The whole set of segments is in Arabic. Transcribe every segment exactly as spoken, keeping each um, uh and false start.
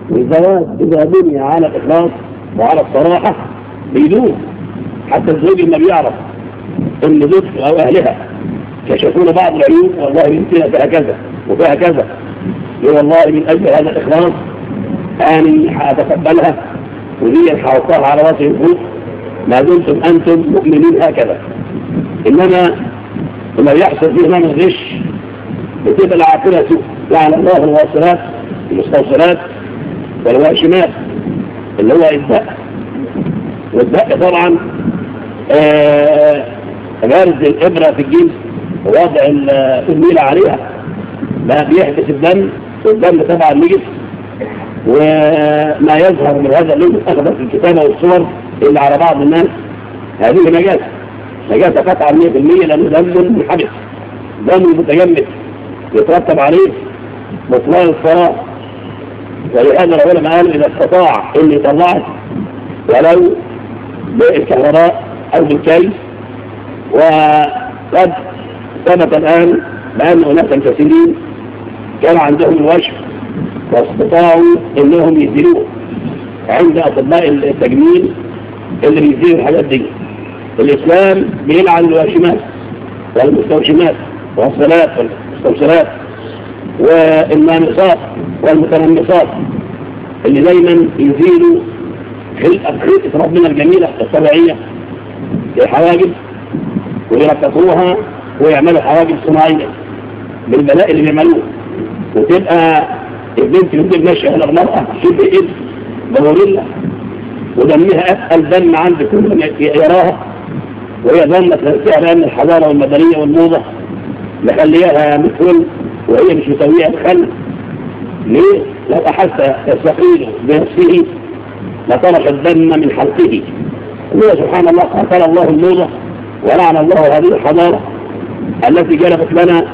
والزواج إذا بني على الإخلاص وعلى الصراحة بيدوم. حتى الزوج لما بيعرف إن زوجته أو أهلها كشفون بعض العيوب، والله بنتنا فيها كذا وفيها كذا، يقول والله من أجل هذا الإخلاص أنا هأتقبلها ودي حاطاها على راسي الفوق ما دمتم أنتم مؤمنين هكذا. إنما لما يحصل فيه من الغش بتبقى العاقبة سوء. لعن الله الواصلات المستوصلات والواشمات اللي هو الدق. والدق طبعا غرز الإبرة في الجلد ووضع النيلة عليها ما بيحدث الدم، والدم طبعا نجس، وما يظهر من هذا اللون أخذ في الكتابة والصور اللي على بعض الناس هذه نجاسة نجاسة قطعا مئة بالمئة، لأنه دم منحبس، دم متجمد يترتب عليه بطلان الصلاة. ولهذا العلماء قالوا إذا استطاع أن يطلعه ولو بالكهرباء أو بالكي. وقد ثبت الآن بأن أناسا كثيرين كان عندهم الوشم واستطاعوا أنهم يزيلوه عند أطباء التجميل اللي بيزيلوا الحاجات دي. الإسلام بيلعن الواشمات والمستوشمات والصلاة والمستوصلات والنامصات والمتنمصات اللي دايما يزيلوا خلقة ربنا الجميلة الطبيعية للحواجب ويركبوها ويعملوا حواجب صناعية بالبلاء اللي بيعملوه، وتبقى البنت اللي ماشية على المرأة شبه إبن بغوريلا ودمها أثقل دم عند كل من يراها، وهي ضمت نفسها بأن الحضارة والمدنية والموضة مخليها مثل وهي مش مسويها الخل. ليه؟ لو أحس يستقيل بنفسه لطرش الدم من حلقه. الله سبحان الله قتل الله الموضة ولعن الله هذه الحضارة التي جلبت لنا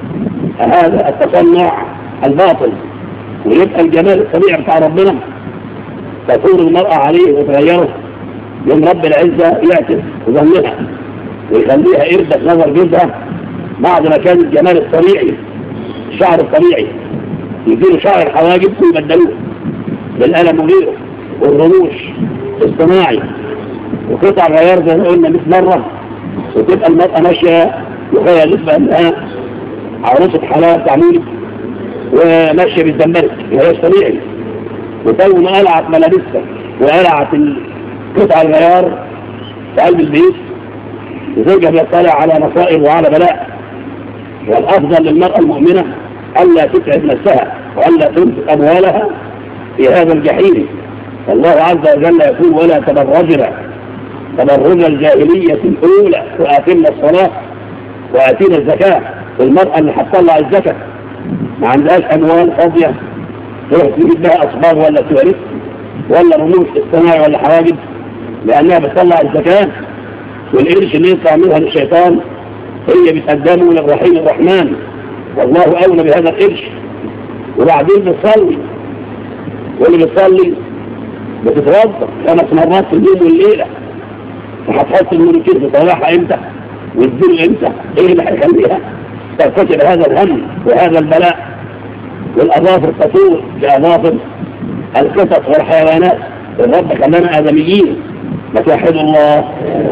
هذا التصنع الباطل. ويبقى الجمال الطبيعي بتاع ربنا تكون المرأة عليه وتغيره يوم رب العزة يعتف وظنها ويخليها إردة نظر جزها بعد ما كان الجمال الطبيعي الشعر الطبيعي يجيله شعر الحواجب ويبدلوه بالقلم وغيره والرموش الصناعي وقطع غيار زي ما قلنا مئة مرة، وتبقى المرأة ماشية يخيل لسبة أنها عروسة حلال تعميل وماشية بالزنبرك وهي طبيعي. وتو ما قلعت ملابسها وقلعت قطع الغيار في قلب البيت وزوجها بيطلع على مصائب وعلى بلاء. والأفضل للمرأة المؤمنة ألا تتعب نفسها وألا تنفق أموالها في هذا الجحيم. الله عز وجل يقول ولا تبرجنا تبرج الجاهلية الأولى وآتينا الصلاة وآتينا الزكاة. المرأة اللي هتطلع الزكاة ما عندهاش أموال فاضية تروح تجيب بها أصباغ ولا تواريخ ولا رموش اصطناعي ولا حواجب، لأنها بتطلع الزكاة والقرش اللي يطلع منها للشيطان هي بتقدمه للرحيم الرحمن والله أولى بهذا القرش. وبعدين بتصلي واللي بتصلي بتتوضا خمس مرات في اليوم والليلة، وهتحط الملوكين في صلاحها امتى والدين امتى؟ ايه اللي هيخليها ترتكب هذا الهم وهذا البلاء؟ والأظافر تطول بأظافر القطط والحيوانات. الرب خلانا آدميين نتوحدوا الله.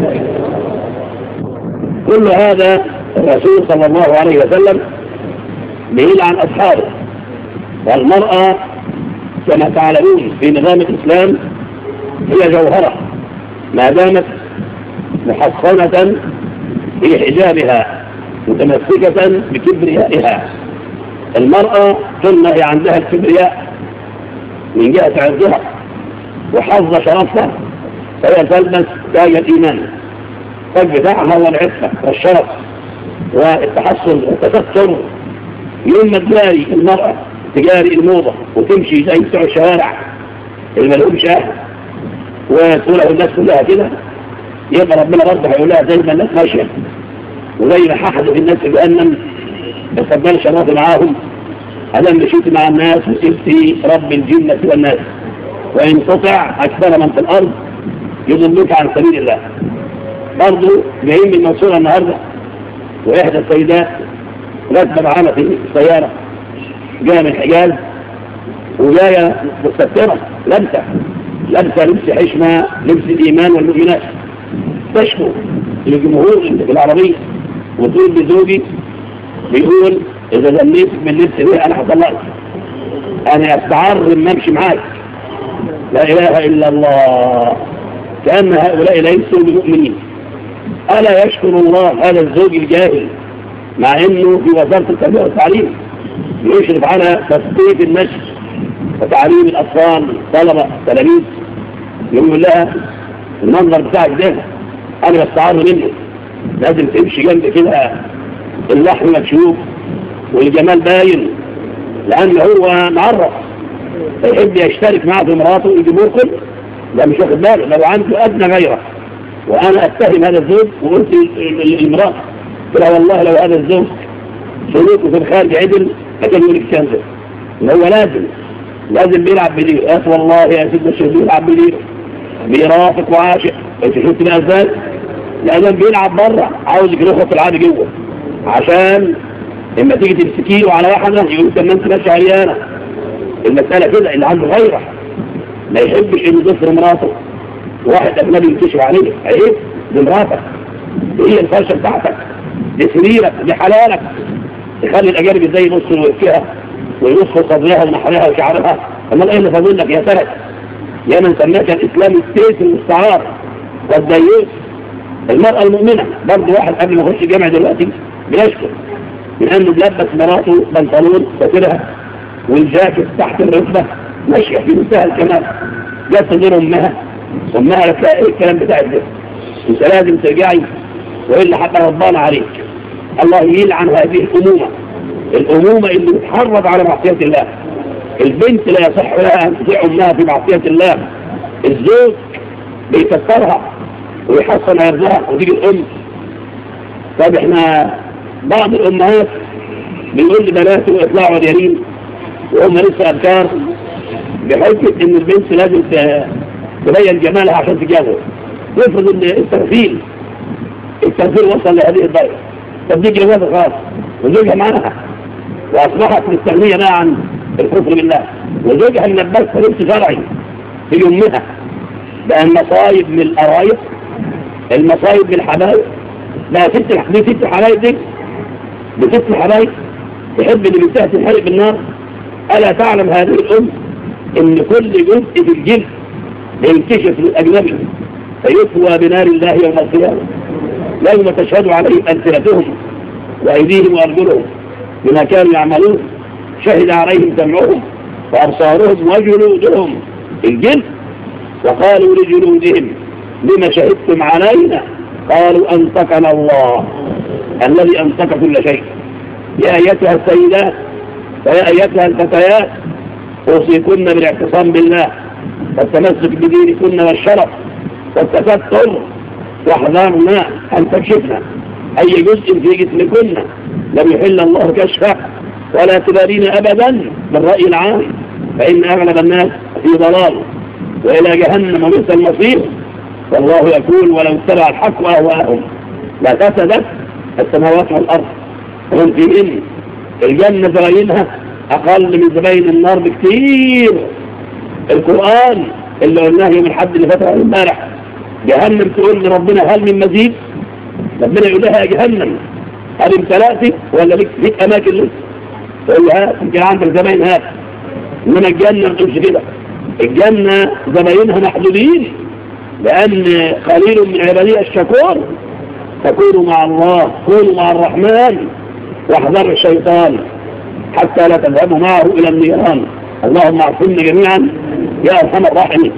كل هذا الرسول صلى الله عليه وسلم بيلعن أصحابه. والمرأة كما تعلمون في نظام الإسلام هي جوهرة ما دامت محصنة في حجابها متمسكة بكبريائها. المرأة ثم هي عندها الكبرياء من جهة عرضها وحظ شرفها، فهي تلبس تاج الإيمان. التاج بتاعها هو العفة والشرف والتحصن والتستر. يوم ما تجاري المرأة تجاري الموضة وتمشي زي بتوع الشوارع اللي ملهمش أهل وتقول الناس كلها كده، يبقى ربنا برضه هيقول لها زي ما الناس ماشية وزي ما ححدث الناس في جهنم بتفضل شرف معاهم. هذا مشيت مع الناس وسبت رب الجنة والناس وإن تطع أكثر من في الأرض يضلك عن سبيل الله. برضه جايين من المنصورة النهاردة وإحدى السيدات راكبة معانا في السيارة جاء من الحجاز وجاية مستترة لابسة لابسة لبس حشمة، لبس الإيمان والمؤمنات، تشكو للجمهور في العربية وتقول لزوجي بيقول إذا ذنيت من لبس ده أنا هطلقك، أنا أستعر ما أمشي معاك. لا إله إلا الله. كأن هؤلاء ليسوا بمؤمنين. ألا يشكر الله هذا الزوج الجاهل مع أنه في وزارة التربية والتعليم يشرف على تثقيف النشء وتعليم الأطفال طلبة تلاميذ، يقول لها المنظر بتاعك ده أنا بستعر منه، لازم تمشي جنب كده اللحم مكشوف والجمال باين، لأن هو معرف فيحب يشترك معه في مراته الجمهور كله. لا مش واخد باله لو عنده أدنى غيره. وأنا أتهم هذا الزوج وقلت للمرأة قلت والله لو هذا الزوج سلوكه في الخارج عدل لكن يقول لك كنزه، إن هو لازم لازم بيلعب بديره. يا والله يا سيدنا الشيخ بيلعب بديره، بيرافق وعاشق. انت شفت بقى ازاي؟ لازم بيلعب بره، عاوز يخرج العادي جوه، عشان لما تيجي تمسكيه على واحده يقول طب ما انت ماشي عريانه. المساله كده، اللي عنده غيره ما يحبش انه يضر مراته واحد اجنبي ينكشف عليه. عيب، دي مراتك، هي الفرشه بتاعتك، دي سريرك، دي حلالك. تخلي الاجانب ازاي يبصوا ويبكيها ويبصوا صدرها ومحرها وشعرها. امال ايه اللي فاضل لك يا سلك؟ يا من سماك الاسلام السيف المستعار والديوث. المرأة المؤمنة برضه واحد قبل ما يخش الجامعة دلوقتي بيشكر من انه بلبس مراته بنطلون ساترها والجاكيت تحت الركبة ماشية في منتهى الكمال، جت تدير امها امها لا تلاقي ايه الكلام بتاعك ده، انت لازم ترجعي والا حتى ربنا عليك. الله يلعن هذه الامومة، الامومة اللي بتحرض على معصية الله. البنت لا يصح لها ان تطيع امها في معصية الله. الزوج بيكسرها ويحصن عرضها وتيجي الام. طب احنا بعض الامهات بيقول لبناته اطلعوا ديارين وهم لسه ابكار بحجة ان البنت لازم تبين جمالها عشان تتجوز. يفرض ان التغفيل التغفيل وصل لهذه الدرجة. طب دي جوازها خاص وزوجها معاها واصبحت مستغنية بقى عن الكفر بالله، وزوجها منبسها لبس شرعي في امها. بقى المصايب من القرايب، المصايب من الحبايب. بقى ست دي ست الحبايب دي بست الحبايب تحب اللي بنتها تنحرق بالنار. ألا تعلم هذه الأم إن كل جزء في الجلد ينكشف للأجنبي فيثوى بنار الله يوم القيامة، يوم تشهد عليهم ألسنتهم وأيديهم وأرجلهم بما كانوا يعملون، شهد عليهم سمعهم وأبصارهم وجلودهم الجلد. وقالوا لجلودهم لما شهدتم علينا؟ قالوا أنطقنا الله الذي أنطق كل شيء. يا أيتها السيدات ويا أيتها الفتيات أوصيكن بالاعتصام بالله والتمسك بدينكن والشرف والتستر، واحذرنا أن تكشفنا أي جزء في جسمكن لم يحل الله كشفه، ولا تبالين أبدا بالرأي العام، فإن أغلب الناس في ضلال وإلى جهنم وبئس المصير. والله يقول ولو اتبع الحق أهواءهم لفسدت السماوات والأرض وهم فيهن. الجنة زباينها أقل من زباين النار بكثير. القرآن اللي قلناه يوم الحد اللي فات امبارح، جهنم تقول لربنا هل من مزيد؟ ربنا يقول لها يا جهنم هل امتلأتي ولا لك فيك أماكن لسه؟ تقول لها يمكن عندك زباين هات. إنما الجنة ما تقولش كده، الجنة زباينها محدودين، لأن قليل من عبادي الشكور. تكونوا مع الله، كونوا مع الرحمن واحذروا الشيطان حتى لا تذهبوا معه إلى النيران. اللهم اعصمنا جميعا يا أرحم الراحمين.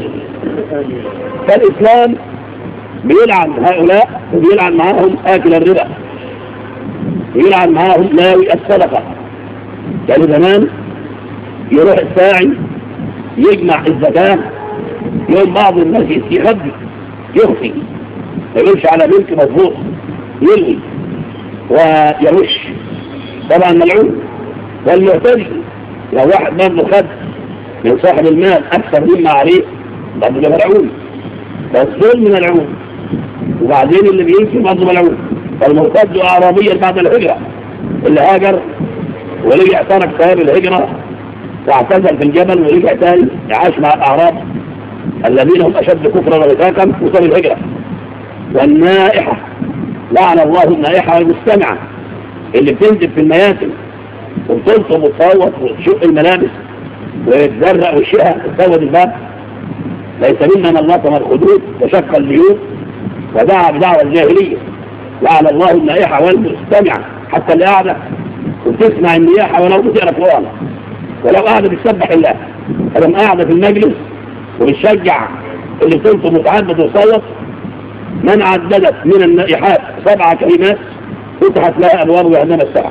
فالإسلام بيلعن هؤلاء وبيلعن معهم آكل الربا، بيلعن معهم لاوي الصدقة. يعني زمان يروح الساعي يجمع الزكاة، يوم بعض الناس يخبي يخفي ما يقولش على ملك مضبوط، يلغي ويرش، طبعا ملعون. والمعتدي لو واحد برضه خد من صاحب المال أكثر مما عليه برضه ده ملعون، فالظلم ملعون. وبعدين اللي بينكر برضه ملعون. فالمرتد أعرابيا بعد الهجرة اللي هاجر ورجع ترك سبب الهجرة واعتزل في الجبل ورجع تاني عاش مع الأعراب الذين هم أشد كفرا ونفاقا وصل الهجرة. والنائحة لعن الله النائحة والمستمعة اللي بتنزل في المياسم وبتلطم وتصوت وتشق الملابس وتزرق وشها وتسود الباب. ليس منا من لطم الخدود وشق البيوت ودعا بدعوى الجاهلية. لعن الله النائحة والمستمعة، حتى اللي قاعدة وتسمع النياحة ولو بتقرا قرآن ولو قاعدة بتسبح الله، فلما قاعدة في المجلس وبتشجع اللي بتلطم وتعبد وتصوت، من عددت من النائحات سبع كلمات فتحت لها أبواب جهنم السبعة.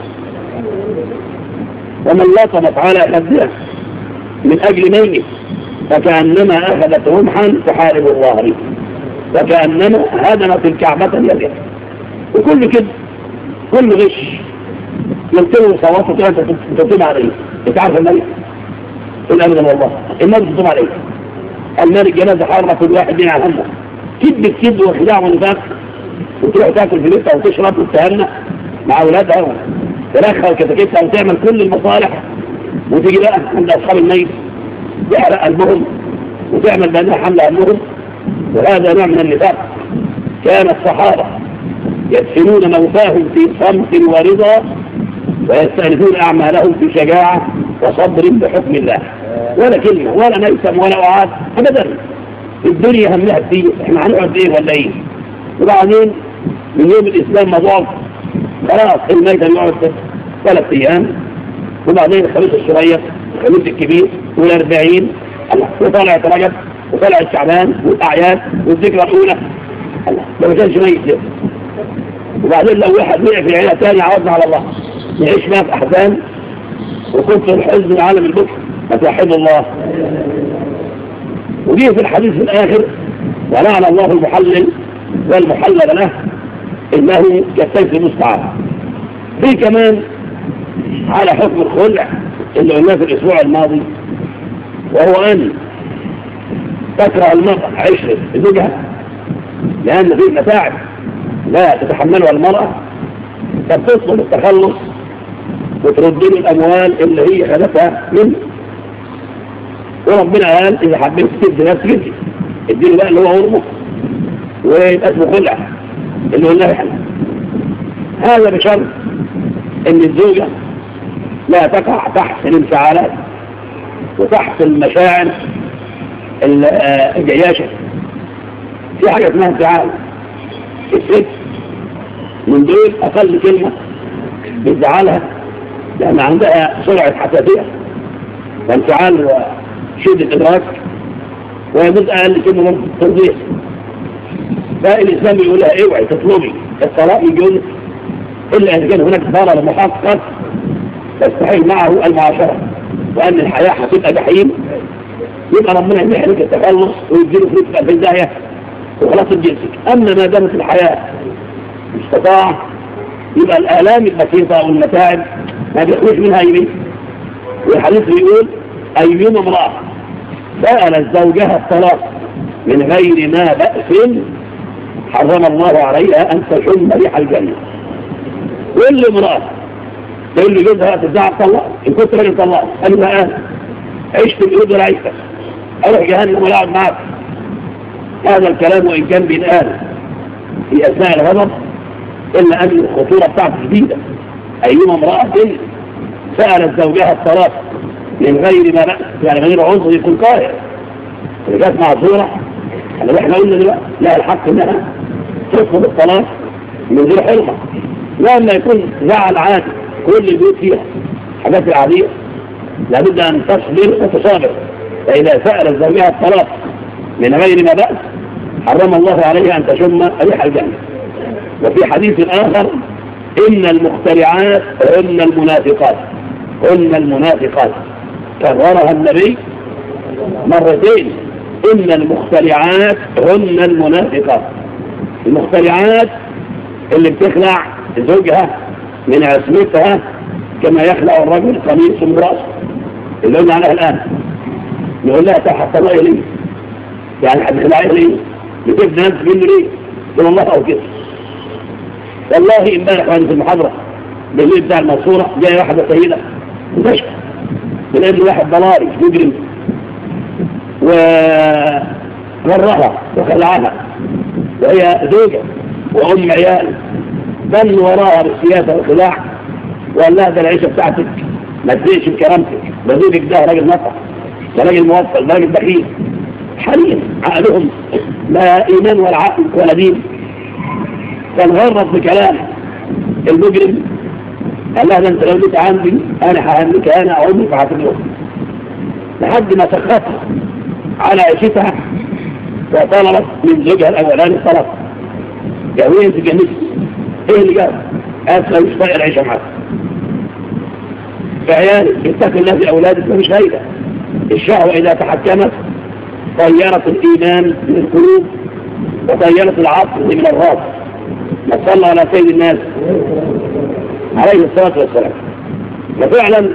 ومن لطمت على خدها من أجل ميت فكأنما أخذت رمحا تحارب الله به، فكأنما هدمت الكعبة يدها. وكل كده كل غش يلتموا صواتوا كده تطيب عليه. انت عارف الملك قل أبدا والله الملك تطيب عليه. الملك جنازة حارة كل واحد بين على همه كذب كذب وخداع ونفاق، وتروح تاكل في بيتها وتشرب وتهنى مع أولادها وترخى وكتكتها وتعمل كل المصالح، وتيجي بقى عند أصحاب الميت تحرق قلبهم وتعمل بأنها حملة قلبهم. وهذا نوع من النفاق. كان الصحابة يدفنون موتاهم في صمت ورضا ويستأنفون أعمالهم في شجاعة وصبر بحكم الله، ولا كلمة ولا ميسم ولا أعاد أبدا. الدنيا همها كتير، احنا هنقعد ايه ولا ايه؟ وبعدين من يوم الإسلام مضاعف خلاص الميت بيقعد ثلاث أيام، وبعدين الخميس الصغير الخميس الكبير والأربعين وطالع رجب وطالع الشعبان والأعياد والذكرى الأولى. ده ما كانش ميت ده. وبعدين لو واحد وقع في عيلة تاني عوضنا على الله نعيش بقى في أحزان وكنت الحزن العالم البكر فتوحد الله. وجيه في الحديث في الآخر ولعن الله المحلل والمحلل له إنه كالسيف المستعار. في كمان على حكم الخلع اللي قلناه في الأسبوع الماضي، وهو أن تكره المرأة عشرة زوجها لأن فيه متاعب لا تتحملها المرأة، فبتصل التخلص وترد له الأموال اللي هي خدتها منه. وربنا قال إذا حبيت تدي نفس جدي اديله بقى اللي هو غرمه ويبقى اسمه خلع اللي قلناه احنا. هذا بشرط ان الزوجة لا تقع تحت الانفعالات وتحت المشاعر الجياشة. في حاجة اسمها انفعال. الست من دول أقل كلمة بتزعلها لأن عندها سرعة حساسية وانفعال وشدة إدراك، ويجوز أقل كلمة من ترضيه. فالإسلام يقول لها اوعي تطلبي الطلاق من جوزك إلا إذا كان هناك ضرر محقق تستحيل معه المعاشرة وأن الحياة هتبقى جحيم، يبقى ربنا يمحرك التخلص ويديله فلوس في الداهية وخلاص الجنسك. أما ما دامت الحياة استطاع يبقى الآلام البسيطة والمتاعب ما بيخرج منها يمين. والحديث بيقول أيما امرأة سألت زوجها الطلاق من غير ما بأس حرم الله عليها أن تشم ريح الجنة. كل امرأة تقول لي جوزها تدعى الطلاق إن كنت راجل طلاق قال لها أنا عشت الأرض ولا عشتك أروح جهنم ولا أقعد معك. هذا الكلام وإن كان بينقال في أثناء الغضب إلا أن الخطورة بتاعته شديدة. أيما امرأة سألت زوجها الطلاق من غير ما بأس يعني غير عذر يكون قاهر اللي كانت معذورة اللي احنا قلنا دلوقتي لا الحق انها تطلب الطلاق من غير حرمة. لما يكون زعل عادي كل البيوت فيها حاجات العادية لابد أن تصبر وتصابر. فإذا سألت زوجها الطلاق من غير ما بأس حرم الله عليها أن تشم ريح الجنة. وفي حديث آخر إن المخترعات هن المنافقات هن المنافقات كررها النبي مرتين. إن المخترعات هن المنافقات. المخترعات اللي بتخلع زوجها من عصمتها كما يخلع الرجل قميص من رأسه اللي قلنا عليها الآن. نقول لها تحت الله ليه يعني هتخلعيه ليه بتبنى نفس منه ليه قل الله أو كده. والله امبارح وانا في المحاضرة بالليل بتاع المنصورة جاي واحدة سيدة مستشفى من ابن واحد ضلالي مجرم وغرها وخلعها وهي زوجة وأم عيال، ضل وراها بالسياسة والخلاع وقال لها ده العيشة بتاعتك ما تزيدش بكرامتك، ده زوجك ده راجل نصح، ده راجل موصل، ده راجل بخيل حليم، عقلهم لا إيمان ولا عقل ولا دين. كان غرط بكلام المجرم، قال لها ده انت لو جيت عندي انا ههنيك انا اعوذك فهتموت، لحد ما سخطها على عيشتها وطلبت من زوجها الاولاني الطلاق. يا وين انت جنبتي؟ ايه اللي جاب؟ اسفه مش طايق العيشه معاك. فعيالك اتقي الله في اولادك مفيش فايده. الشهوه اذا تحكمت طيرت الايمان من القلوب وطيرت العقل من الراس. نصلى على سيد الناس عليه الصلاه والسلام. وفعلا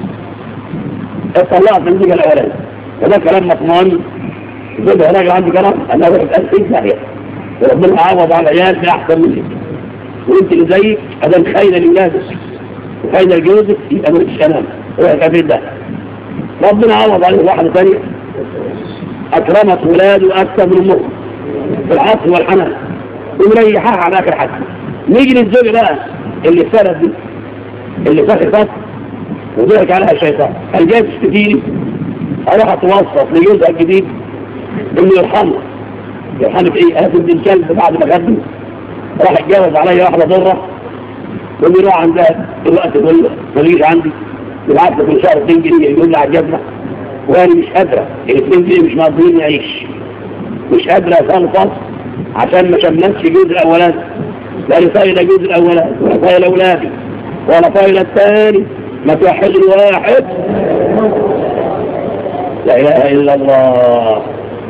اطلعت من زوجها الاولاني، وده كلام مطمئن. زوجها راجل عندي كلام انا واحد ألف ناحيه وربنا عوض على العيال باحسن منك، وانت اللي زيك ادام خاينه لاولادك وخاينه لجوزك يبقى مالكش امان، روح كفيل ده. ربنا عوض عليه واحده ثانيه اكرمت ولاده اكثر من امهم في العطف والحنان ومريحاها على اخر حاجه. نيجي للزوج بقى اللي سرد دي اللي سخطت وضحك عليها الشيطان، قال جاي تشتكيني اروح اتوسط لجوزها الجديد انه يرحمه. يرحمك ايه؟ انا كنت الكلب بعد ما خدني راح اتجوز عليا واحده ضره واللي يروح عندها الوقت يقول له ما تجيش عندي، يبعت لك كل شهر اتنين جنيه يقول لي على الجبنه وانا مش قادره، ال اتنين جنيه مش مقضيين يعيش، مش قادره اخلص عشان ما شملتش جوز الاولاني، لا لي طايله جوز الاولاني ولا طايله اولادي ولا طايله الثاني، ما توحد الواحد. لا اله الا الله.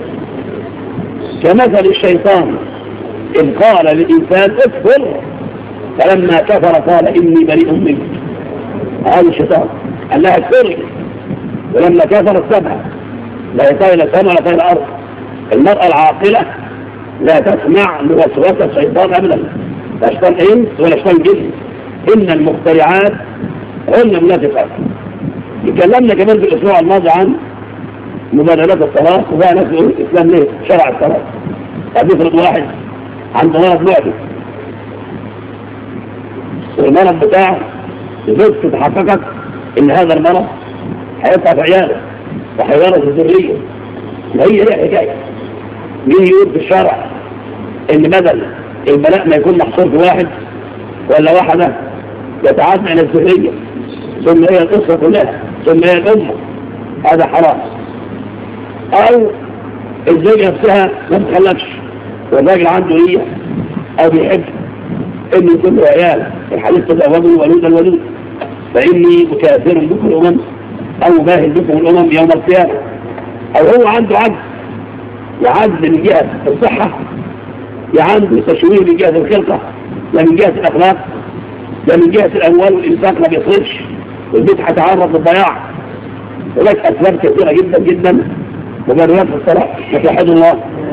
كمثل الشيطان إذ قال للإنسان اكفر فلما كفر قال إني بريء منك. هذا الشيطان قال لها اكفري ولما كفر السبعة لا يطيل سمع ولا يطيل أرض. المرأة العاقلة لا تسمع لوسوسة الشيطان أبدا، لا شيطان إنس ولا شيطان جن، إن المخترعات هن منافقات. تكلمنا كمان في الأسبوع الماضي عن مبادرات الطلاق، وبقى ناس يقول الإسلام ليه شرع الطلاق. هتفرض واحد عنده مرض معدي والمرض بتاعه زوجته تحققت ان هذا المرض هيطلع في عياله وهيورث الذريه، وهي ليه حكايه. مين يقول في الشرع ان بدل البلاء ما يكون محصور في واحد ولا واحده يتعدى على الذريه ثم هي الاسره كلها ثم هي الامه؟ هذا حرام. او الزوجه نفسها ما تتخلفش والراجل عنده نيه او بيحب انه يكون له عيال، الحديث تزوجوا ولود الولود فاني مكاثر بكم الامم او باهل بكم الامم يوم القيامه. او هو عنده عجز، يعجز من جهه الصحه، عنده تشويه من جهه الخلقه، لا من جهه الاخلاق، لا من جهه الاموال والانفاق ما بيصرفش والبيت هيتعرض للضياع. هناك اسباب كثيره جدا جدا مبررات الصلاح وتوحيد الله.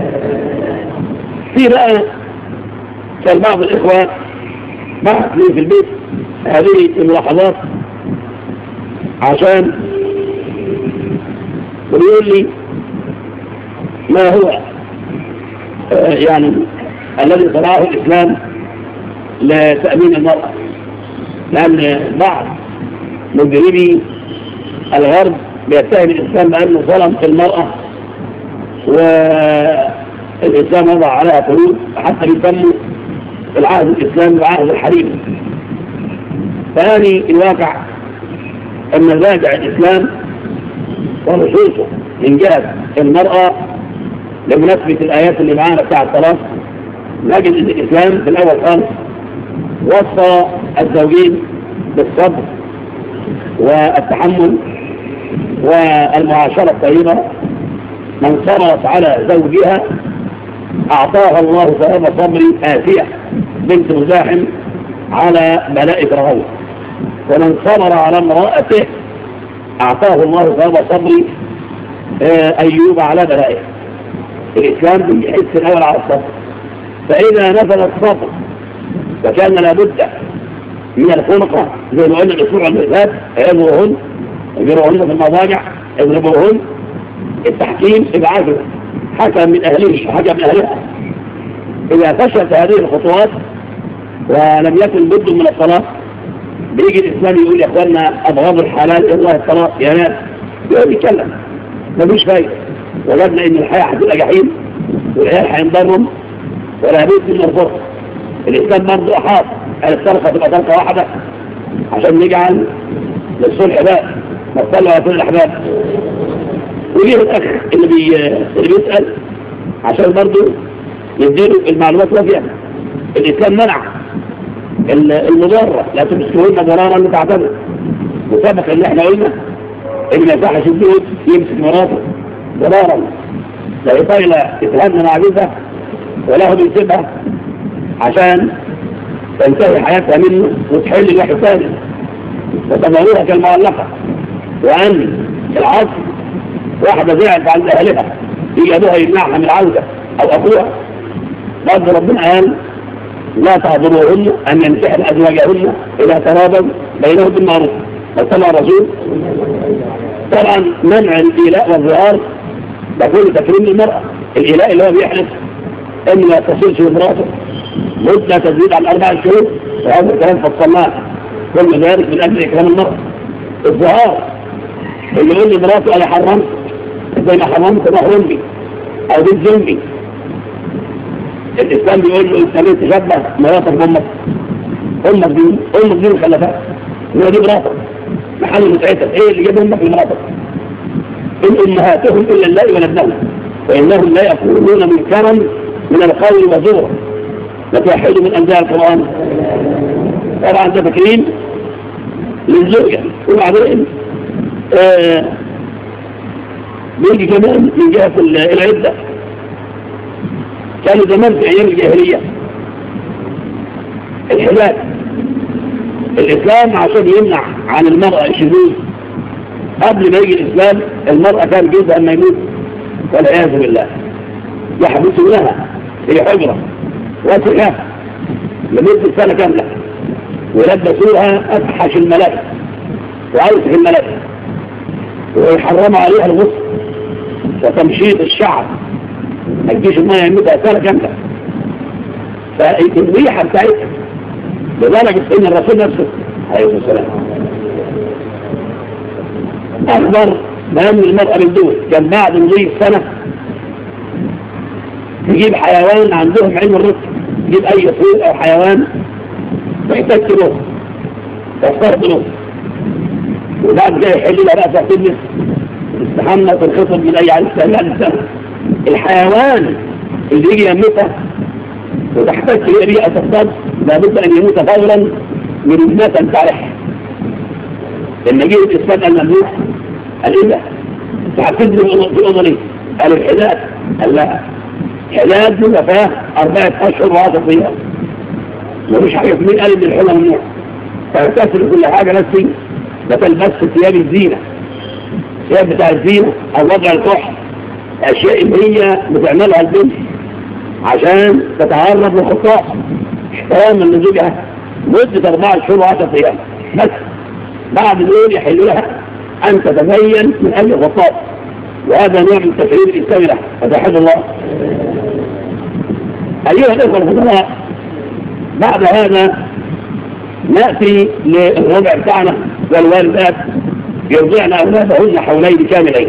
في بقى كان بعض الإخوة بعث لي في البيت هذه الملاحظات عشان ويقول لي ما هو آه يعني الذي صنعه الإسلام لتأمين المرأة، لأن بعض مجرمي الغرب بيتهم الإسلام بأنه ظلم في المرأة والإسلام وضع عليها قيود حتى بيسموا العهد الإسلامي وعهد الحريم. فهذه الواقع أن راجع الإسلام ونصوصه من جهة المرأة لمناسبة الآيات اللي معانا بتاع الطلاق نجد أن الإسلام في الأول خالص وصى الزوجين بالصبر والتحمل والمعاشرة الطيبة. من صبرت على زوجها أعطاها الله ثواب صبر آسية بنت مزاحم على بلاء فرعون، ومن صبر على امرأته أعطاه الله ثواب صبر أيوب على بلائه. الإسلام بيحس الأول على الصبر، فإذا نفذ الصبر فكان لابد من الخلقة زي ما قلنا الأسبوع اللي فات عظوهن يجرهن في المضاجع يضربوهن. التحكيم ابعاثه حكم من اهله حكم من اهلها. اذا فشلت هذه الخطوات ولم يكن بد من الطلاق بيجي الاسلام يقول يا اخوانا ابغض الحلال الله الطلاق يا ناس، يقول يتكلم مفيش فايده. وجدنا ان الحياه هتبقى جحيم والعيال هينضرهم ولا بد من الفرصه. الاسلام برضه احاط الطلقه تبقى طلقه واحده عشان نجعل للصلح بقى نصلي على كل الاحباب. وجيه الاخ اللي, بي... اللي بيسال عشان برضه يديله المعلومات وافيه. الاسلام منع المضاره لا تمسكوهن ضرارا لتعتدوا، وسبق ان احنا قلنا ان ما يصحش الزوج يمسك مراته ضرارا لا يطيل يتهنى مع جوزها وله بيسيبها عشان تنتهي حياتها منه وتحل لواحد ثاني وتظهرها كالمعلقه. وان العصر واحده زعلت عن اهلها يجي ابوها يمنعها من العوده او اخوها، برضه ربنا قال لا تعذروهن ان ينتحن ازواجهن اذا تراضوا بينهم بالمعروف. وصلى الرسول طبعا منع الايلاء والظهار ده كله تكريم للمراه. الايلاء اللي هو بيحلف ان ما يتصلش بمراته مده تزيد عن اربع شهور، وهذا الكلام فصلناه كل ذلك من اجل اكرام المراه. الظهار اللي يقول لمراته انا حرمت زي ما حرمت محرمتي او بنت زوجي، الاسلام بيقول له انت ليه تشبه مراتك بامك؟ امك دي امك دي مخلفات، هي دي مراتك محل متعتك، ايه اللي جاب امك لمراتك؟ ان امهاتهم الا اللائي ولدنهم وانهم لا يقولون منكرا من القول وزورا لتوحدوا من انزال القران. طبعا ده تكريم للزوجه. وبعدين آه بيجي كمان من جهه العده. كانوا زمان في ايام الجاهليه الحلال الاسلام عشان يمنع عن المراه الشذوذ. قبل ما يجي الاسلام المراه كان جوزها اما يموت والعياذ بالله يحبسونها في حجره وسكه لمده سنه كامله ويلبسوها افحش الملائكه واوسخ الملائكه ويحرموا عليها الغسل وتمشيط الشعر ما تجيش الميه يموتها سنه كامله. فالريحه بتاعتها لدرجه ان الرسول نفسه عليه السلام اخبر بان المراه بالدول كان بعد مضي سنه تجيب حيوان عندهم علم الرزق، تجيب اي طير او حيوان تحتاج له تحتاج له وبعد كده يحل لها بقى تحتاج تستحمى تنخفض من اي عن السنه. الحيوان اللي يجي يموتها وتحتاج في بيئة الصد لابد ان يموت فورا من المات الفارح. لما جه الاسلام الممنوع قال ايه ده؟ تعتذر في الامر ليه؟ قال الحداد. قال لا، حداد دي وفاه اربعه اشهر وعشر ايام ومش عارف مين قال ان الحلم ممنوع. فاغتسل كل حاجه نفسي بتلبس ثياب الزينه، ثياب بتاع الزينه او وضع الكحل، اشياء اللي هي بتعملها البنت عشان تتعرض للخطاب احتراما لزوجها مده اربعه شهور وعشر ايام بس. بعد دول يحل لها ان تتزين من اجل الخطاب، وهذا نوع من التشريع الاسلامي له فتحد الله. ايها الاخوه الفضلاء، بعد هذا ناتي للربع بتاعنا والوالدات يرضعن اولادهن حولين كاملين.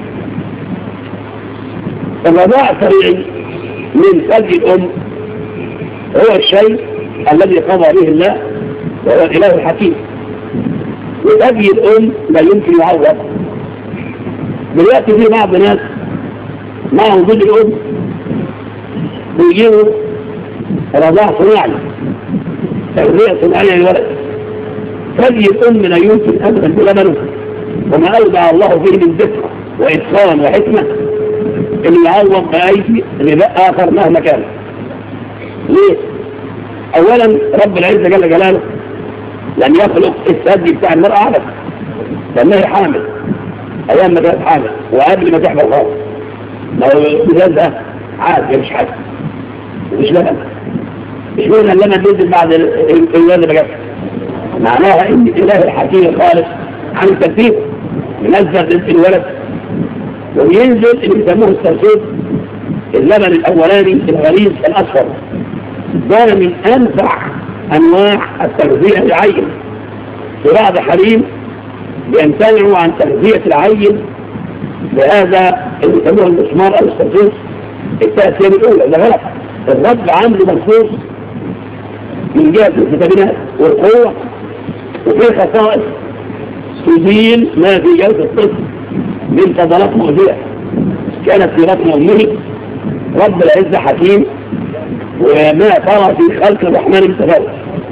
الرضاع الطبيعي من ثدي الام هو الشيء الذي قضى به الله وهو الاله الحكيم، وثدي الام لا يمكن يعوض. دلوقتي في بعض الناس مع وجود الام بيجيبوا رضاع صناعي، تغذية صناعية للولد. ثدي الام لا يمكن ابدا بلبنه وما اودع الله فيه من ذكر واتقان وحكمه اللي يعوض بأي غذاء آخر مهما كان. ليه؟ أولا رب العزة جل جلاله لم يخلق الثدي بتاع المرأة عبث، لأنها حامل أيام ما كانت حامل وقبل ما تحمل خالص. لو الجهاز ده عادي مش حاجة مش لبن، مش معنى اللبن بينزل بعد الولادة بجد، معناها إن الإله الحكيم الخالص عن الترتيب منزل الولد وينزل اللي بيسموه الترسيب، اللبن الاولاني الغليظ الاصفر، ده من انفع انواع التغذيه للعين. في بعض حليم بيمتنعوا عن تغذيه العين بهذا اللي بيسموه المسمار او الترسيب التأثير الاولى. ده غلط. الرب عامله مخصوص من جهه الفيتامينات والقوه، وفي خصائص تزيل ما في جوف الطفل من فضلات مؤذية كانت في بطن أمه. رب العزة حكيم وما ترى في خلق الرحمن بالتفاوت.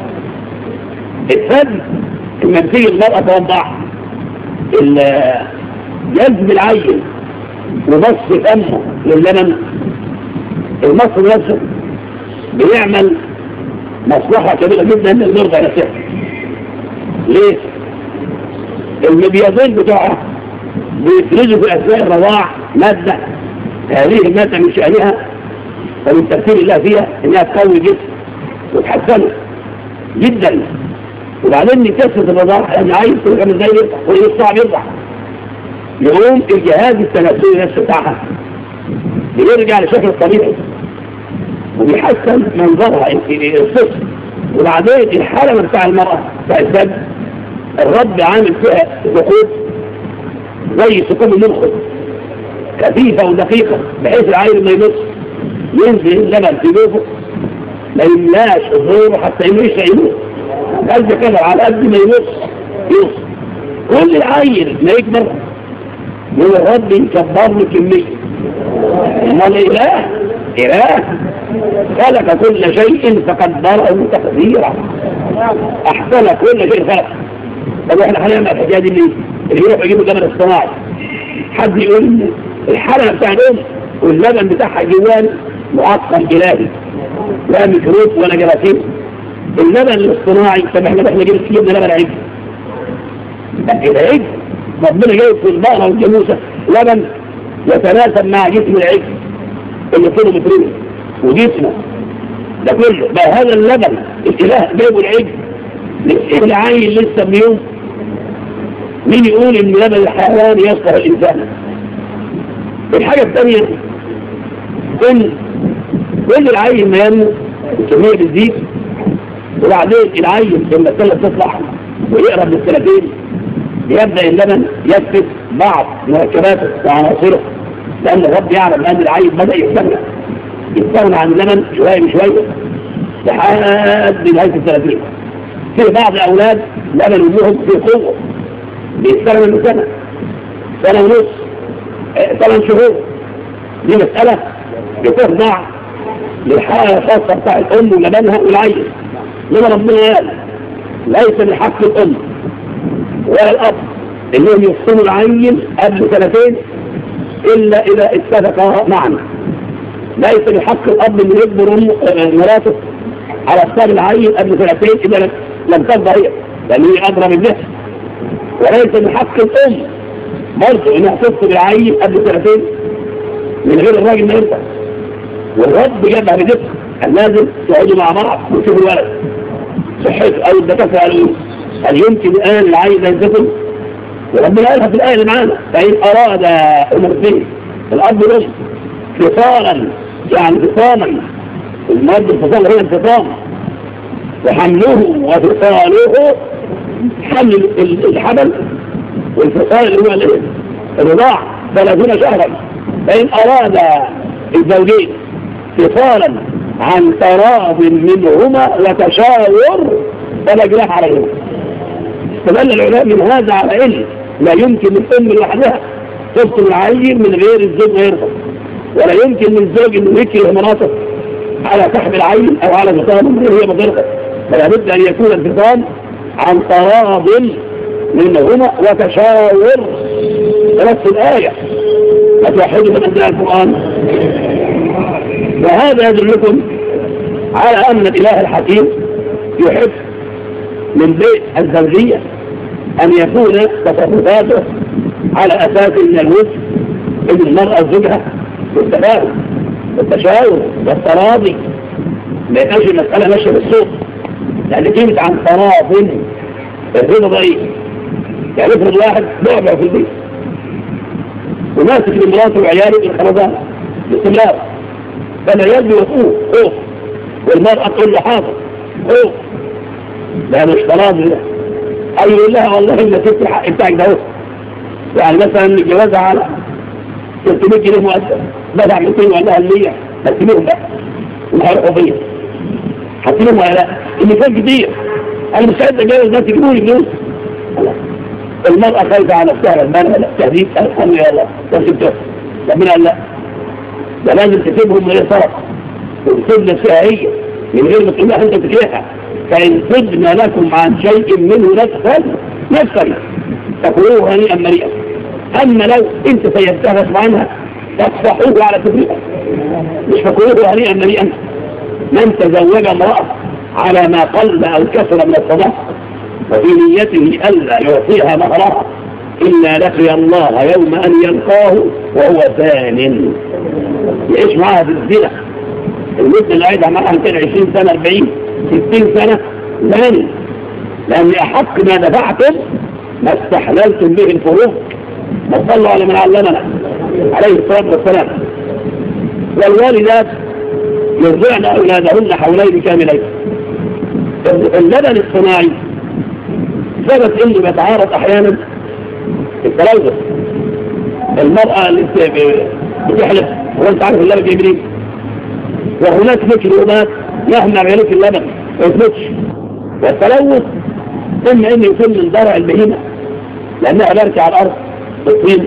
الثدي لما بتيجي المرأة توضع جذب العين وبص فمه للبن، المص نفسه بيعمل مصلحة كبيرة جدا للمرضى نفسها. ليه؟ المبيضين بتوعها بيفرزوا في أثناء الرضاع مادة، هذه المادة من شأنها ومن تفسير الله فيها إنها تقوي الجسم وتحسنه جدا. وبعدين كثرة الرضاع يعني عايز كل خمس دقايق يرضع ويصعب يرضع، يقوم الجهاز التناسلي نفسه بتاعها بيرجع لشكل الطبيعي وبيحسن منظرها الصفر. وبعدين الحالة بتاع المرأة بتاع الثدي الرب عامل فيها ثقوب زي ثقوب المنخل خفيفة ودقيقة، بحيث العيل ما يبص ينزل اللبن في جوفه ما يملاش الظهور حتى يمشي يموت. قلب كده على قد ما يبص يبص. كل العيل ما يكبر يقول الرب يكبر له كمية. امال اله اله خلق كل شيء فقدره تقديرا، احسن كل شيء خلق. طب احنا هنعمل الحكايه دي ليه؟ اللي يروح يجيبوا اللبن الصناعي، حد يقول ان الحلقه بتاع الام واللبن بتاعها جوان معقم الهي، لا ميكروب ولا جراثيم. اللبن الاصطناعي طب احنا احنا جبنا لبن عجل، العجل ربنا جايب في البقره والجاموسه لبن يتناسب مع جسم العجل اللي طوله مترين وجسمه ده كله. بقى هذا اللبن الاله جايبه العجل لسه العين لسه بيوم. مين يقول ان لبن الحيوان يصلح الانسان؟ الحاجه الثانيه ان كل العين ما ينمو الكميه بتزيد، وبعدين العين لما السنه تطلع ويقرب للسنتين يبدا اللبن يفقد بعض مركباته وعناصره، لان الرب يعلم ان العين بدا يستغنى يستغنى عن اللبن شويه بشويه لحد نهايه السنتين. في بعض اولاد لبن امهم في قوه بيستغنى من سنه سنه ونص ثمان شهور. دي مساله بتخضع للحاله الخاصه بتاع الام ولبنها والعين. لما ربنا قال ليس من حق الام ولا الاب انهم يفصلوا العين قبل سنتين الا اذا اتفقا معا. ليس من حق الاب انه يجبر مراته على افصال العين قبل سنتين اذا لم ترضى هي، لان هي ادرى من نفسها. وليس من حق الام برضه انها تفصل العين قبل سنتين من غير الراجل ما يرضى. والرب جابها بدقه، كان لازم تقعدوا مع بعض وتشوفوا الولد صحته. او الدكاتره قالوا هل يمكن الان العين ان تكون؟ وربنا قالها في الايه اللي معانا فان اراد امرتين الاب والام فصالا يعني فصالا، المادة الفصال هي الفصام، وحمله وفصاله حمل الحمل والفصال اللي هو الرضاع ثلاثين شهرا. فإن أراد الزوجين فصالا عن تراض منهما وتشاور فلا جناح عليهما. استدل العلماء من هذا على ان لا يمكن الام لوحدها تفصل العين من غير الزوج ما يرضى، ولا يمكن للزوج انه يكره مراته على سحب العين او على فصام من غير هي مضرته، فلا بد ان يكون الفصام عن تراض منهما وتشاور. نفس الايه اتوحدوا من ابناء القران. وهذا يدلكم على ان الاله الحكيم يحب من بيت الزوجيه ان يكون تصرفاته على اساس من الوجه ان المراه زوجها بالتفاهم والتشاور والتراضي، ما يبقاش المساله ماشيه بالصوت. لان كلمه عن تراض الرضا ايه؟ يعني افرض واحد بعبع في البيت وماسك لمراته وعياله بالخرزان باستمرار، فالعيال بيوقفوه خوف، والمرأة تقول له حاضر خوف، ده مش طلاب ده. أي يقول لها والله إن ست الحق بتاعك ده هو، يعني مثلا الجوازة على ستمية جنيه مؤدب، بدع مئتين وقال لها المية، هتسيبهم بقى وما هيروحوا فيا، هتسيبهم ولا لا؟ اللي كان كتير أنا مش عايز أتجوز ناس يجيبوا لي فلوس. المرأة خايفة على نفسها لما لا تهديد قالوا يا الله وسبتهم، ربنا قال لا، ده لازم تسيبهم من غير طرف وتسيب نفسها هي من غير ما تقول لها أنت تكرهها، فإن صدنا لكم عن شيء منه نفسا نفسا تكروه هنيئا مريئا. أما لو أنت سيبتها غصب عنها تصفحوه على تفريقه، مش فكروه هنيئا مريئا. من تزوج امرأة على ما قل أو كثر من الصداق وفي نيته ألا يعطيها مهرها إلا لقي الله يوم أن يلقاه وهو ثان يعيش معها في الزنا، المدة اللي قاعدها معها كان عشرين سنة أربعين ستين سنة ثاني، لأن أحق ما دفعتم ما استحللتم به الفروض. ما صلوا على من علمنا عليه الصلاة والسلام. والوالدات يرضعن أولادهن حولين كاملين. اللبن الصناعي ثبت انه بيتعارض احيانا التلوث. المرأة اللي بتحلف وانت عارف اللبن جاي منين، وهناك ميكروبات مهما غليت اللبن ما يثبتش. والتلوث اما انه يكون من ضرع البهيمة لانها باركة على الارض بالطين،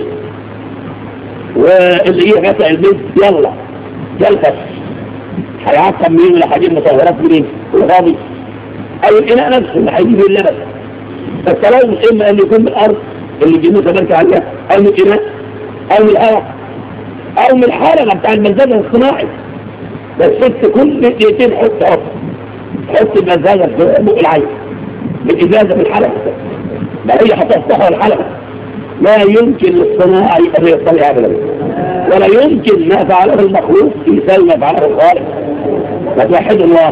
واللي هي غسل البيت يلا جلفت هيعقم منين ولا هجيب مصورات منين والغاضي او الاناء نفسه اللي هيجيب اللبن. فالتلوث اما ان يكون من الارض اللي الجنوسه باركه عليها، او من الاناء، او من الهواء، او من الحلقه بتاع المزاج الصناعي. بس ست كل دقيقتين حط حط حط المزاج في بق العين بالازازه في الحلقه، لا هي هتفتحها الحلقه. لا يمكن للصناعي ان يصطنع ابدا، ولا يمكن ما فعله المخلوق يساوي ما فعله الخالق. فتوحد الله.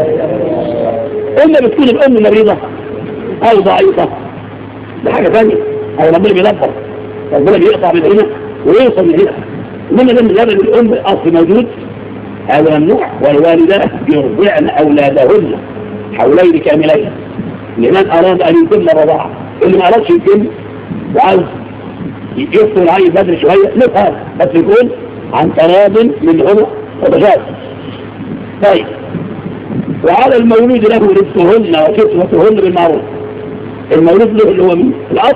اما بتكون الام مريضه او ضعيفه ده حاجه ثانيه، او ربنا بيدبر، ربنا بيقطع من هنا ويوصل من هنا. انما ده من الام الاصل موجود هذا ممنوع. والوالدات يرضعن اولادهن حولين كاملين لمن اراد ان يتم الرضاعه. اللي ما ارادش يتم وعاوز يفصل العين بدري شويه نفهم، بس يكون عن تراض منهما وتجاوز. طيب، وعلى المولود له رزقهن وكسوتهن بالمعروف. المولود له اللي هو مين؟ الأب.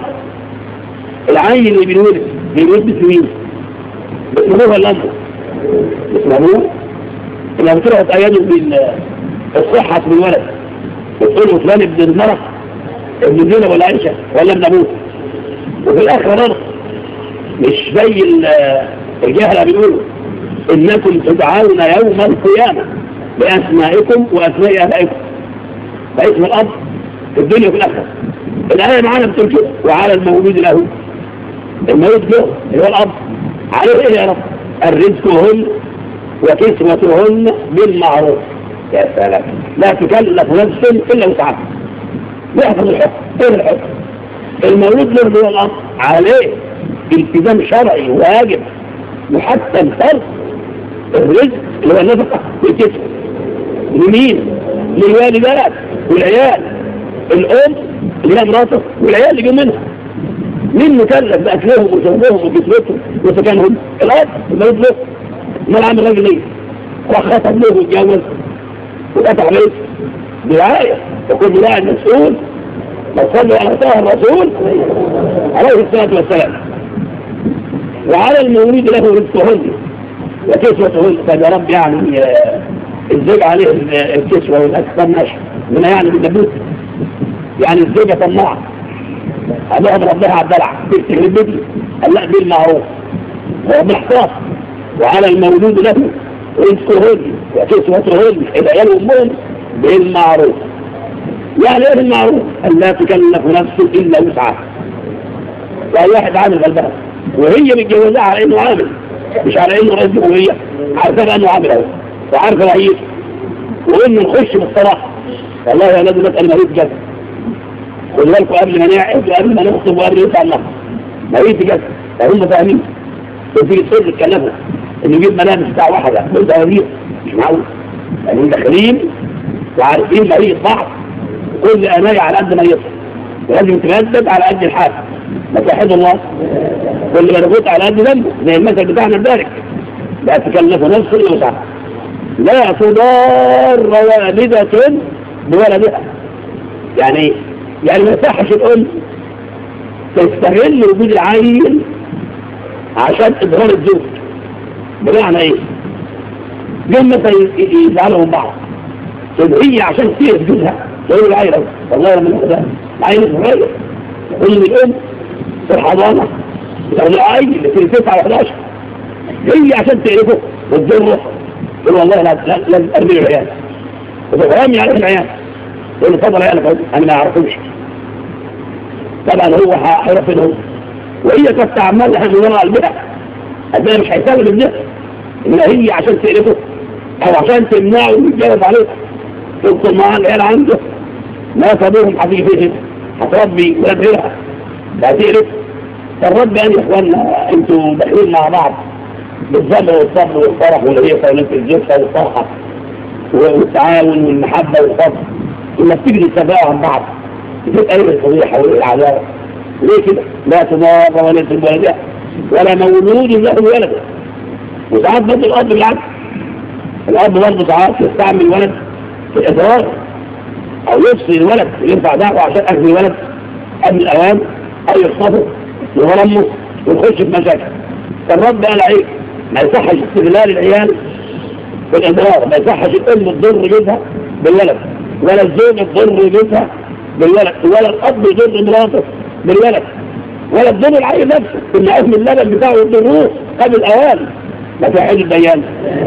العين اللي بينولد بينولد باسم مين؟ باسم ابوه ولا امه؟ باسم ابوه. لما بتروح تأيده بالصحة من الولد بتقول له فلان ابن المرأة ابن زينب ولا عائشة ولا ابن ابوه. وفي الاخر برضه مش زي الجهلة بيقولوا انكم تدعون يوم القيامة باسمائكم واسماء ابائكم. فاسم الاب في الدنيا وفي الاخره. الايه معانا بتقول كده وعلى المولود له. المولود له اللي هو الاب عليه ايه يا رب؟ الرزقهن وكسوتهن بالمعروف. يا سلام، لا تكلف نفس الا وسعها. يحفظ الحكم. ايه الحكم؟ المولود له اللي هو الاب عليه التزام شرعي واجب محتم فرض الرزق اللي هو النفقه والكسوه. لمين؟ للوالدات والعيال. الام اللي هي مراته والعيال اللي جم منها. مين مكلف باكلهم وشربهم وكسوتهم وسكنهم؟ الاب. المولود له. ما العامل الراجل ليه؟ وخطب له واتجوز وفتح بيت برعايه، وكل واحد مسؤول. فصلوا على طه الرسول عليه الصلاه والسلام. وعلى المولود له رزقهن وكسوتهن. طب يا رب يعني الزوج عليه الكسوه والاكثر نشر منها يعني بالنبوت، يعني الزوجه طماعه الله اضرب بها على الدلع تكتب بدي قال لا بالمعروف هو باحتراف. وعلى المولود له رزقهن وكسوتهن العيال وامهم بالمعروف. يعني ايه بالمعروف؟ ان لا تكلف نفس الا وسعها. يعني واحد عامل غلبان وهي متجوزها على انه عامل، مش على انه رزق، وهي عارفه انه عامل اهو وعارفه رعيته، وانه نخش بالصراحه والله يا لازم اسال مريض جد. خدوا بالكم قبل ما نعقد وقبل ما نخطب وقبل ما نطلع النهر مريض جد، فهم فاهمين. وفي الصيف يتكلفوا إنه يجيب ملابس بتاع واحدة من دواليب مش معقول. يعني داخلين وعارفين ماهية بعض، كل أناية على قد ما يصل، ولازم تمدد على قد الحال. ما توحد الله، كل ما نفوت على قد ذنبه، زي المثل بتاعنا البارك، لا تكلفوا نفس الوسع. لا تضار والدة بولدها. يعني يعني ما يصحش الأم تستغل وجود العيل عشان إظهار الزوج. بمعنى إيه؟ جم مثلا يزعلوا من بعض، هي عشان تيجي جوزها تقول العيل والله لما ناخدها العيل صغير، كل الأم في الحضانة بتاخد العيل اللي في تسعة وحداشر، هي عشان تعرفه وتجره تقول والله لازم أرمي العيال وتفهمني على العيال، يقول اتفضل عيالك أنا ما أعرفوش. طبعا هو هيرفضه، وهي تستعملها من وراء البدع. البدع مش هيساوي ابنها، إنها هي عشان تعرفه أو عشان تمنعه ويتجاوب عليه، تدخل معاه العيال عنده ما صابوهم حقيقيهم، هتربي ولاد غيرها لا تعرف. فالرب يعني يا إخواننا أنتوا داخلين مع بعض بالصبر والصبر والفرح والهيصة ونفس الجثة والفرحة والتعاون والمحبة والصبر، إنك تجري تتابعوا عن بعض تبقى ايه الفضيحة والعداوة. ليه كده؟ لا تضار ولا تبالغ ولا مولود له ولد. وساعات برضه الأب بالعكس، الأب برضه ساعات يستعمل ولد في الإضرار أو يفصل الولد ينفع دعوه عشان أخذ الولد قبل الأوان أو يخطفه ويغرمه ويخش في مشاكل. فالرب قال عليه ما يصحش استغلال العيال بالإضرار، ما يصحش الأم تضر جوزها بالولد، ولا الزوج تضر جوزها بالولد، ولا الأب يضر مراته بالولد، ولا تضر العيل نفسه إن أهم اللبن بتاعه يضروه قبل الأوان. ما في حاجة بيان.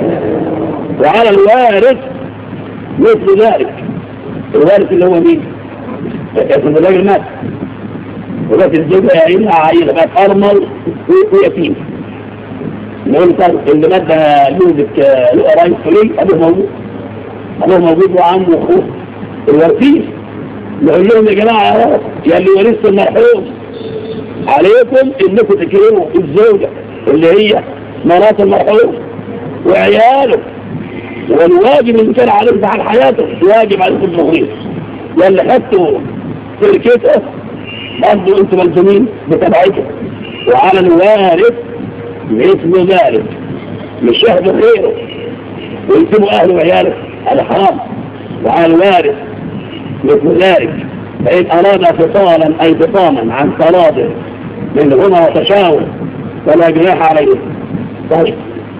وعلى الوارث مثل ذلك. الوارث اللي هو مين؟ يكون الراجل مات ولكن الزوجة يعينها عيلة بقت أرمل ويتيم. نقول طب اللي مات ده جوزك له قرايب ليه؟ أبوه موجود، أبوه موجود وعمه وأخوه الوارثين. نقول لهم يا جماعة يا رب يا اللي ورثتوا المرحوم عليكم إنكم تكرموا الزوجة اللي هي مرات المرحوم وعياله، والواجب اللي كان عليكم في حال حياته واجب عليكم المغرب. واللي خدتوا تركته برضه انتم ملزومين بتبعته. وعلى الوارث مثل ذلك، مش ياخدوا خيره ويسيبوا اهله وعياله، هذا حرام. وعلى الوارث مثل ذلك، فإن أراد فصالا أي فصاما عن تراض منهما وتشاور فلا جناح عليه. طيب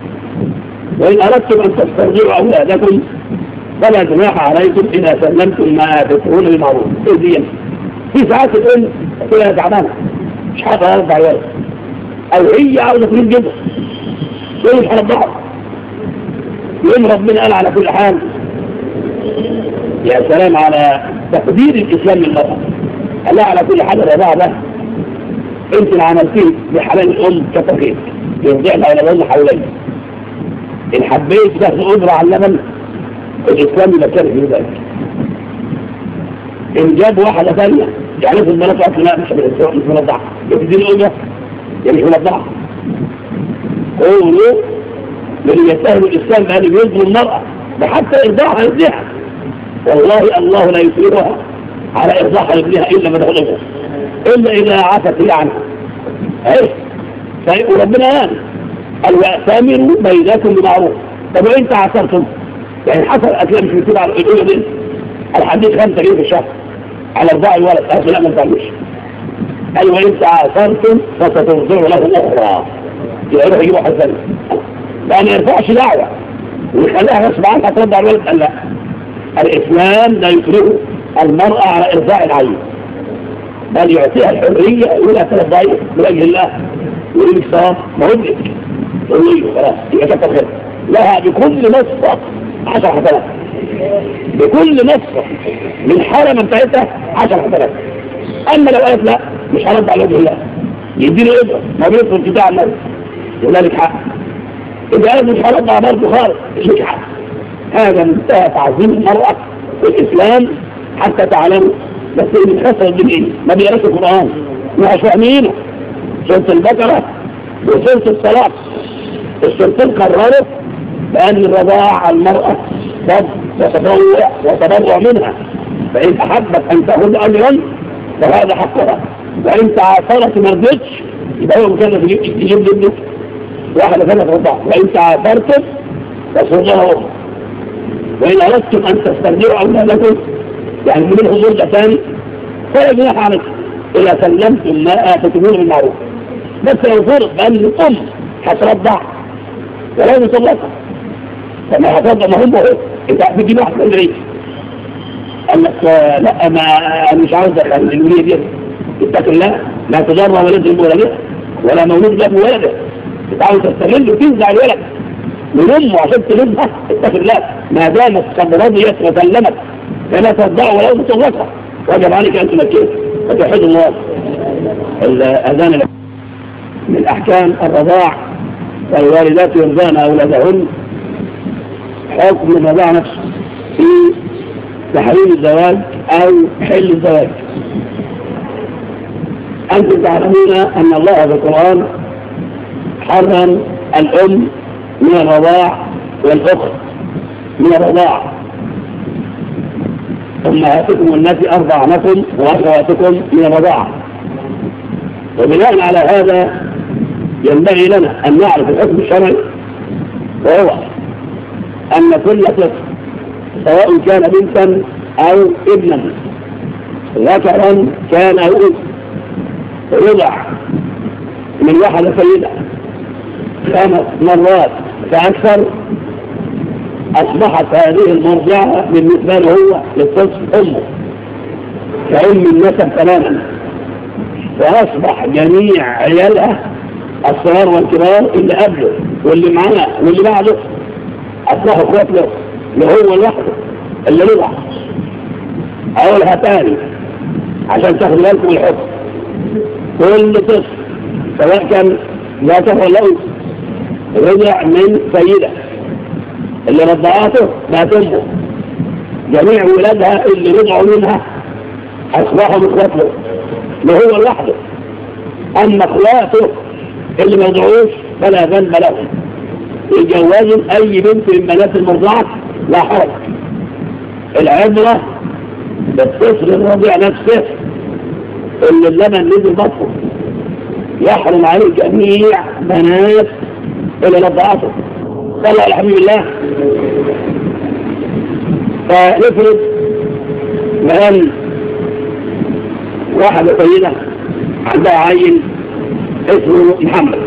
وإن أردتم أن تسترجعوا أولادكم فلا جناح عليكم إذا سلمتم ما آتيتموه بالمعروف. إذن في ساعات الأم تلاقيها تعبانة مش حاطة أربع ولد، أو هي عاوزة تريد جدا تقول مش هرضعها، يقول ربنا قال على كل حال يا سلام على تقدير الإسلام للمرأة. قال على كل حال الرضاعة ده أنت اللي عملتيه بحلال الأم كتقيت يرضعنا إلى الأم حولين. إن حبيت تاخد أجرة على اللبن الإسلام يبكر في ذلك. إن جاب واحدة ثانية يعني في البلد وقت لا مش مش منضعة يبتدي الأجرة يعني مش منضعة. قولوا من يستهل الإسلام بأن يظلم المرأة بحتى إرضاعها لابنها، والله الله لا يسيرها على إرضاعها لابنها إلا ما تخلقه إلا إذا عفت هي عنها. أيه وربنا قال قال وأتامروا بينكم بمعروف. طب وإنت عثرتم يعني حصل أكلام مش مكتوب على الأولى دي الحديث خمسة جنيه في الشهر على ارباع الولد أصل لا ما تعملوش. أي وإنت عثرتم فسترضعوا له أخرى يروح يجيبوا حسن لا ما يرفعش دعوة ويخليها غصب عنها ترضع الولد. قال لا، الإسلام لا يكره المرأة على إرضاع العين بل يعطيها الحرية ولا ترضعيه من أجل الله ويقول لك صواب ما هو لك تقول له خلاص يبقى كتر خير لها بكل نصف عشر حسنات، بكل نصف من حرمة بتاعتها عشر حسنات. أما لو قالت لا مش هرضع على وجه الله يديله إبرة ما بيدخل بتاع الناس يقول لك حق. إذا قالت مش هرضع برضه خالص مش لك حق. هذا منتهى تعظيم المرأة في الإسلام حتى تعلموا. بس اللي بيتخسر بالإيه ما بيقراش القرآن مش فاهمينه. سورة البقرة وسورة الطلاق السلطان قرروا بأن الرضاعة على المرأة ضد وتبرع وتبرع منها، فإن أحبت أن تأخذ أجرا فهذا حقها، وإن تعاثرت ما رضتش يبقى هو مكلف تجيب له واحدة ثلاث رضاعة، وإن تعاثرتم فصرها أخرى. وإن أردتم أن تسترجعوا أولادكم يعني من الحضور ده ثاني فلا جناح عليكم إذا سلمتم ما آتيتموه بالمعروف. بس لو فرض بأن الأم هترضع ولازم تطلقها، فما هترضع ما هم هو أنت بتجيب واحد من العيد قال لك لا ما أنا مش عاوز الولية دي اتق الله لا تضر ولد ولدها ولا مولود له ولده، أنت عاوز تستغل وتنزع الولد من أمه عشان تلدها اتق الله ما دامت قد رضيت وسلمت فلا ترضع ولا تطلقها، وجب عليك أن تمكنها وتوحد الله. الأذان من أحكام الرضاع والوالدات يرضعن أولادهن حكم الرضاع نفسه في تحريم الزواج أو حل الزواج. أنتم تعلمون أن الله في القرآن حرم الأم من الرضاع والأخت من الرضاع. أمهاتكم التي أرضعنكم وأخواتكم من الرضاعة. وبناء على هذا ينبغي لنا أن نعرف الحكم الشرعي، وهو أن كل طفل سواء كان بنتا أو ابنا ذكرا كان أو أنثى يوضع من واحدة سيدة خمس مرات فأكثر أصبحت هذه المرضعة بالنسبة له هو للطفل أمه كأم النسب تماما، وأصبح جميع عيالها الصغار والكبار اللي قبله واللي معاه واللي بعده أصبحوا اخوات له اللي هو لوحده اللي رضع. أولها تاني عشان تاخد بالكم الحكم، كل طفل سواء كان ذكر ولا أنثى رضع من سيدة اللي رضعاته بقت أمه، جميع ولادها اللي رضعوا منها أصبحوا اخوات له اللي هو لوحده. أما اخواته اللي ما رضعوش فلا ذنب لهم، يتجوزوا أي بنت من بنات المرضعة لا حرج. العبرة بالطفل الرضيع نفسه اللي اللبن نزل بطنه يحرم عليه جميع بنات اللي رضعته. صلى على حبيب الله. فنفرض بأن واحدة سيدة عندها عيل اسمه محمد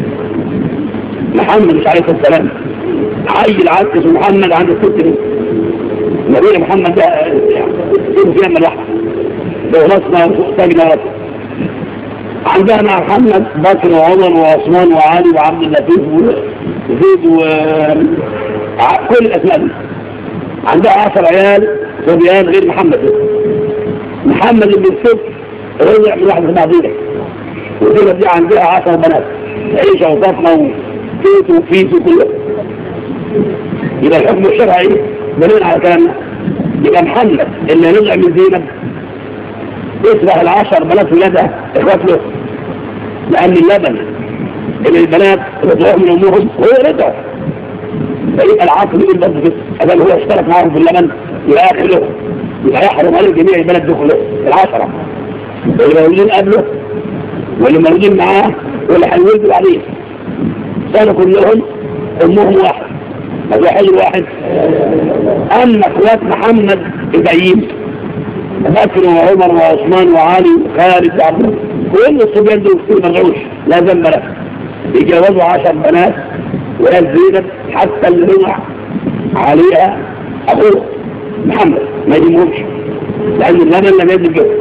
محمد مش عليه السلام، عيل عاد اسمه محمد عند الست دي نبينا محمد ده يكون في يمة الواحدة بغلصنا سجنة رسل. عندها مع محمد بكر وعمر وعثمان وعلي وعبد اللطيف وزيد وكل الأسماء دي. عندها عشر عيال صبيان غير محمد ده. محمد اللي الست رجع من واحدة بعضيها، وزيد دي عندها عشر بنات عيشة وطفمة وفيت وفيت وكله. يبقى الحكم الشرعي بنين على كلامنا يبقى محمد اللي رجع من زينب يصبح العشر بنات ولادها اخوات له، لأن اللبن اللي البنات رضعوه من أمهم هو رضعه، فيبقى العاقل يقول برضه كده أذن هو اشترك معهم في اللبن يبقى آخر له، يبقى يحرم عليه جميع البلد دخله العشرة اللي مولودين قبله واللي مولودين معاه واللي هيولدوا بعدين كانوا كلهم أمهم واحد واحد واحد. أما اخوات محمد إبراهيم بكر وعمر وعثمان وعلي وخالد وعبد كل الصبيان دول كتير مرعوش لا ذنب له، يجوزوا عشر بنات وقال زينب حتى اللي رضع عليها أخوه محمد ما يجمهمش لأن اللبن لم يجب جوه.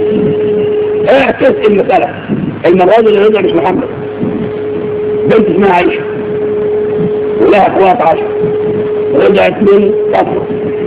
اعكس المسألة، المرة اللي رضع مش محمد بنت اسمها عائشة ولها اخوات عشر رضعت من فاطمة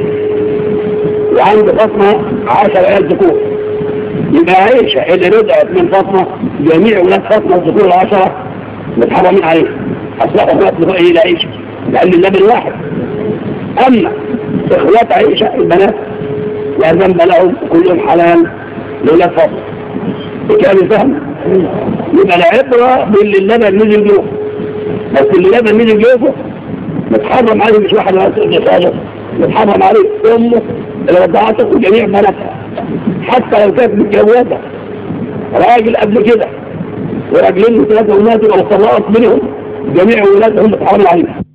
وعند فاطمة عشر عيال ذكور، يبقى عائشة اللي رضعت من فاطمة جميع ولاد فاطمة الذكور العشرة متحرمين عليه أصبحوا اخوات لفئة إلى عائشة لأن اللبن واحد. أما اخوات عائشة البنات لا ذنب لهم كلهم حلال لولاد فاطمة. بكامل فهم يبقى العبرة باللي اللبن نزل جوه، بس اللي اللبن نزل جوه متحرم عليه مش واحد ولا متحرم عليه أمه اللي وضعته وجميع بناتها، حتى لو كانت متجوزة راجل قبل كده وراجلين وثلاثة وماتوا أو طلقت منهم جميع ولادهم متحرم عليهم.